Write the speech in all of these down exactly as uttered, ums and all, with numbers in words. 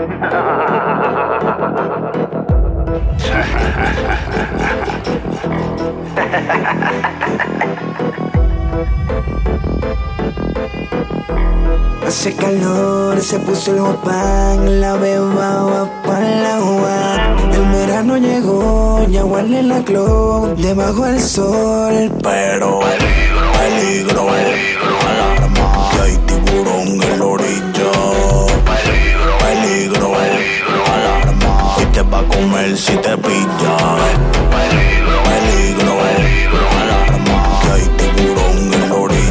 Hace calor, se puso el hopán, la beba va para la agua. El verano llegó, ya huele la club, debajo del sol, pero peligro, peligro, peligro, alarma, que hay tiburón en la orilla. Peligro, peligro, peligro, alarma, y te va a comer si te pilla. Peligro, peligro, peligro, alarma, que hay tiburón en la orilla.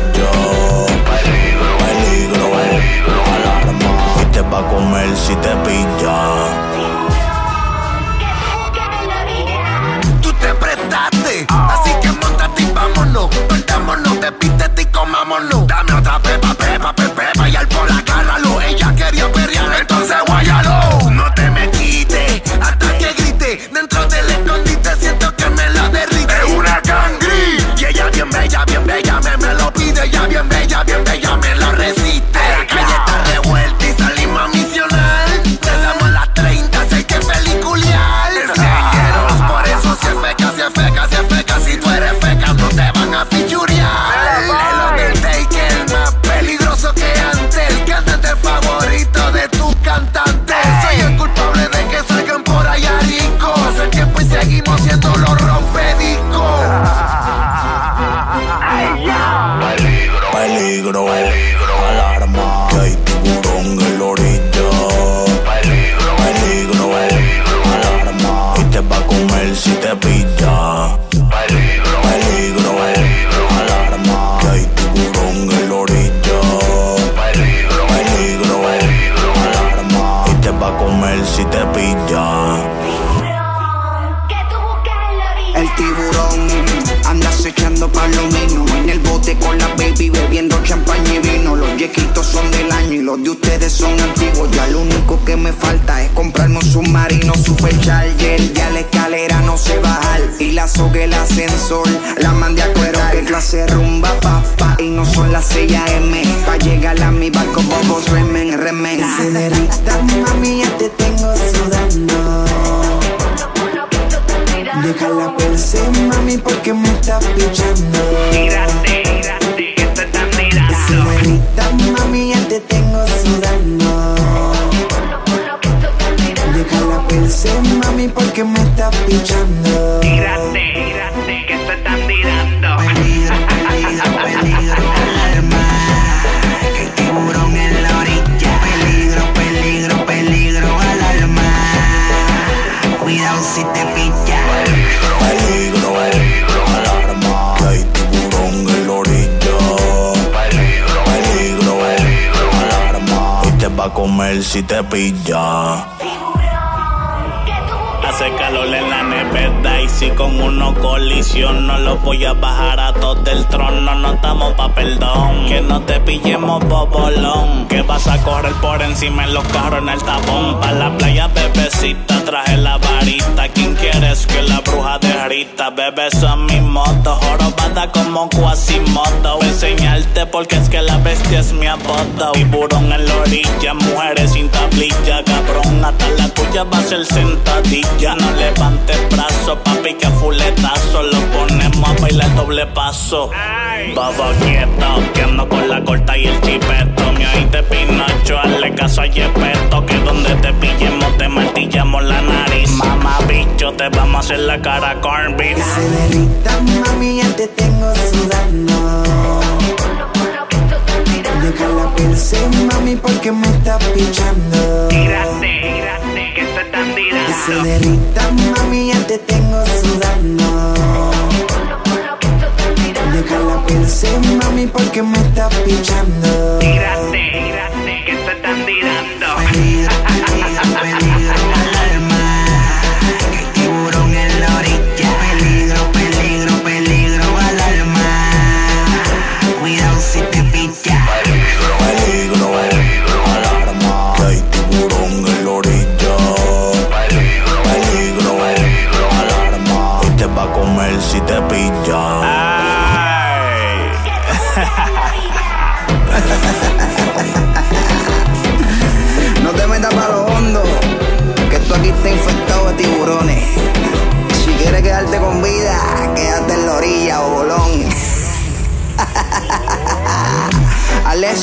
Te va a comer si te pilla. Tú te prestaste, así que montate y vámonos. Perdámonos, despístete y comámonos. Dame otra pepa, pepa, pepa, pepa y al por la cálalo. Ella quería perrear, entonces guayalo. No te me quites hasta que grite. Dentro del escondite siento que me la derrite. Es una cangri y ella bien bella, bien bella, me, me lo pide. Ella bien bella, bien bella, me lo resiste. La calle está revuelta y salimos a misionar. Te damos las treinta, si hay que peliculear. Por eso si es feca, si es feca, si es feca. Si tú eres feca no te van a fichurear. El Undertaker más peligroso que antes. El cantante favorito de tus cantantes. Soy el culpable de que salgan por allá ricos. Hace tiempo y seguimos siendo los rompediscos. Peligro, peligro, peligro, alarma, que hay tiburón en la orilla. Peligro, peligro, peligro, alarma, y te va a comer si te pilla. Peligro, peligro, peligro, alarma, que hay tiburón en la orilla. Peligro, peligro, peligro, alarma, y te va a comer si te pilla. El tiburón anda acechando palomino en el bote con la baby bebiendo champaña y vino. Los viejitos son del año y los de ustedes son antiguos. Ya lo único que me falta es comprarme un submarino supercharger. Ya la escalera no sé bajar y la soga el ascensor la mandé a cuero. Que clase rumba papá y no son las seis a eme. Pa' llegar a mi barco bobos remen, remen. Se derrita mami, ya te tengo sudando. Déjala perse, mami, porque me está pichando. Tírate, tírate, que te están mirando. Señorita, mami, ya te tengo sudando. Déjala perse, mami, porque me está pichando. Tírate, tírate, que te están tirando. Peligro, peligro, peligro, alarma, que hay tiburón en la orilla. Peligro, peligro, peligro, alarma, cuidado si te pilla. Peligro, peligro, alarma, que hay tiburón en la orilla. Peligro, peligro, peligro, alarma, y te va a comer si te pilla. Hace calor en la nevera y si con uno colisiono los voy a bajar a todos del trono. No estamos pa' perdón, que no te pillemos bobolón. Que vas a correr por encima en los carros en el tapón. Pa' la playa bebecita traje la varita. ¿Quién quieres que la bruja derrita? Bebé son mi moto, jorobada como Quasimodo. Voy a enseñarte porque es que la bestia es mi apodo. Tiburón en la orilla, mujeres sin tablilla. Cabrón, hasta la tuya va a ser sentadilla. No levantes brazo, papi, que fuletazo. Lo ponemos a bailar doble paso. Todo quieto, que ando con la corta y el chipeto. Me oíste Pinocho, hazle caso a Yepeto. Que donde te pillemos te martillamos la nariz. Mamá bicho, te vamos a hacer la cara corn beef. Se derrita mami, ya te tengo sudando. Déjala perse, mami, porque me está pichando. Tírate, tírate, que te están tirando. Se derrita mami, ya te tengo sudando. Déjala perse, mami, porque me está pichando. Tírate, tírate, que te están tirando. Peligro, peligro, peligro, alarma, que hay tiburón en la orilla. Peligro, peligro, peligro, alarma, cuidado si te pilla. Peligro, peligro, peligro, alarma, que hay tiburón en la orilla. Peligro, peligro, peligro, alarma.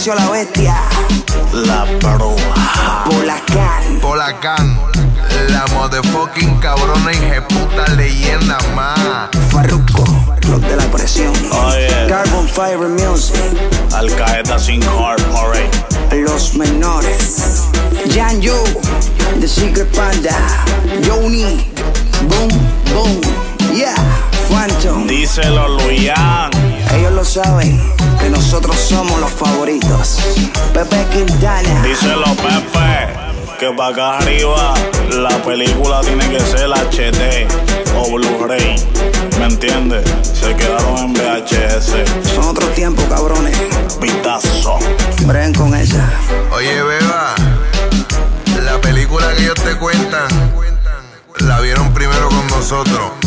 Mauricio la Bestia, La Bruja, Polacán, Polacán, la motherfucking cabrona y jeputa leyenda más. Farruko, los de la presión, Oye. Carbon Fiber Music, Al Qaeda sin Corporate, Los Menores, Jan Yu, The Secret Panda, Yoni, Boom, Boom, yeah, Phantom. díselo Luyan. Ellos lo saben, que nosotros somos los favoritos. Pepe Quintana, Díselo Pepe, que pa' acá arriba la película tiene que ser H D o Blu-ray, ¿me entiendes? Se quedaron en V H S, son otros tiempos, cabrones. pitazo. Bren con ella. Oye, beba, la película que ellos te cuentan, la vieron primero con nosotros.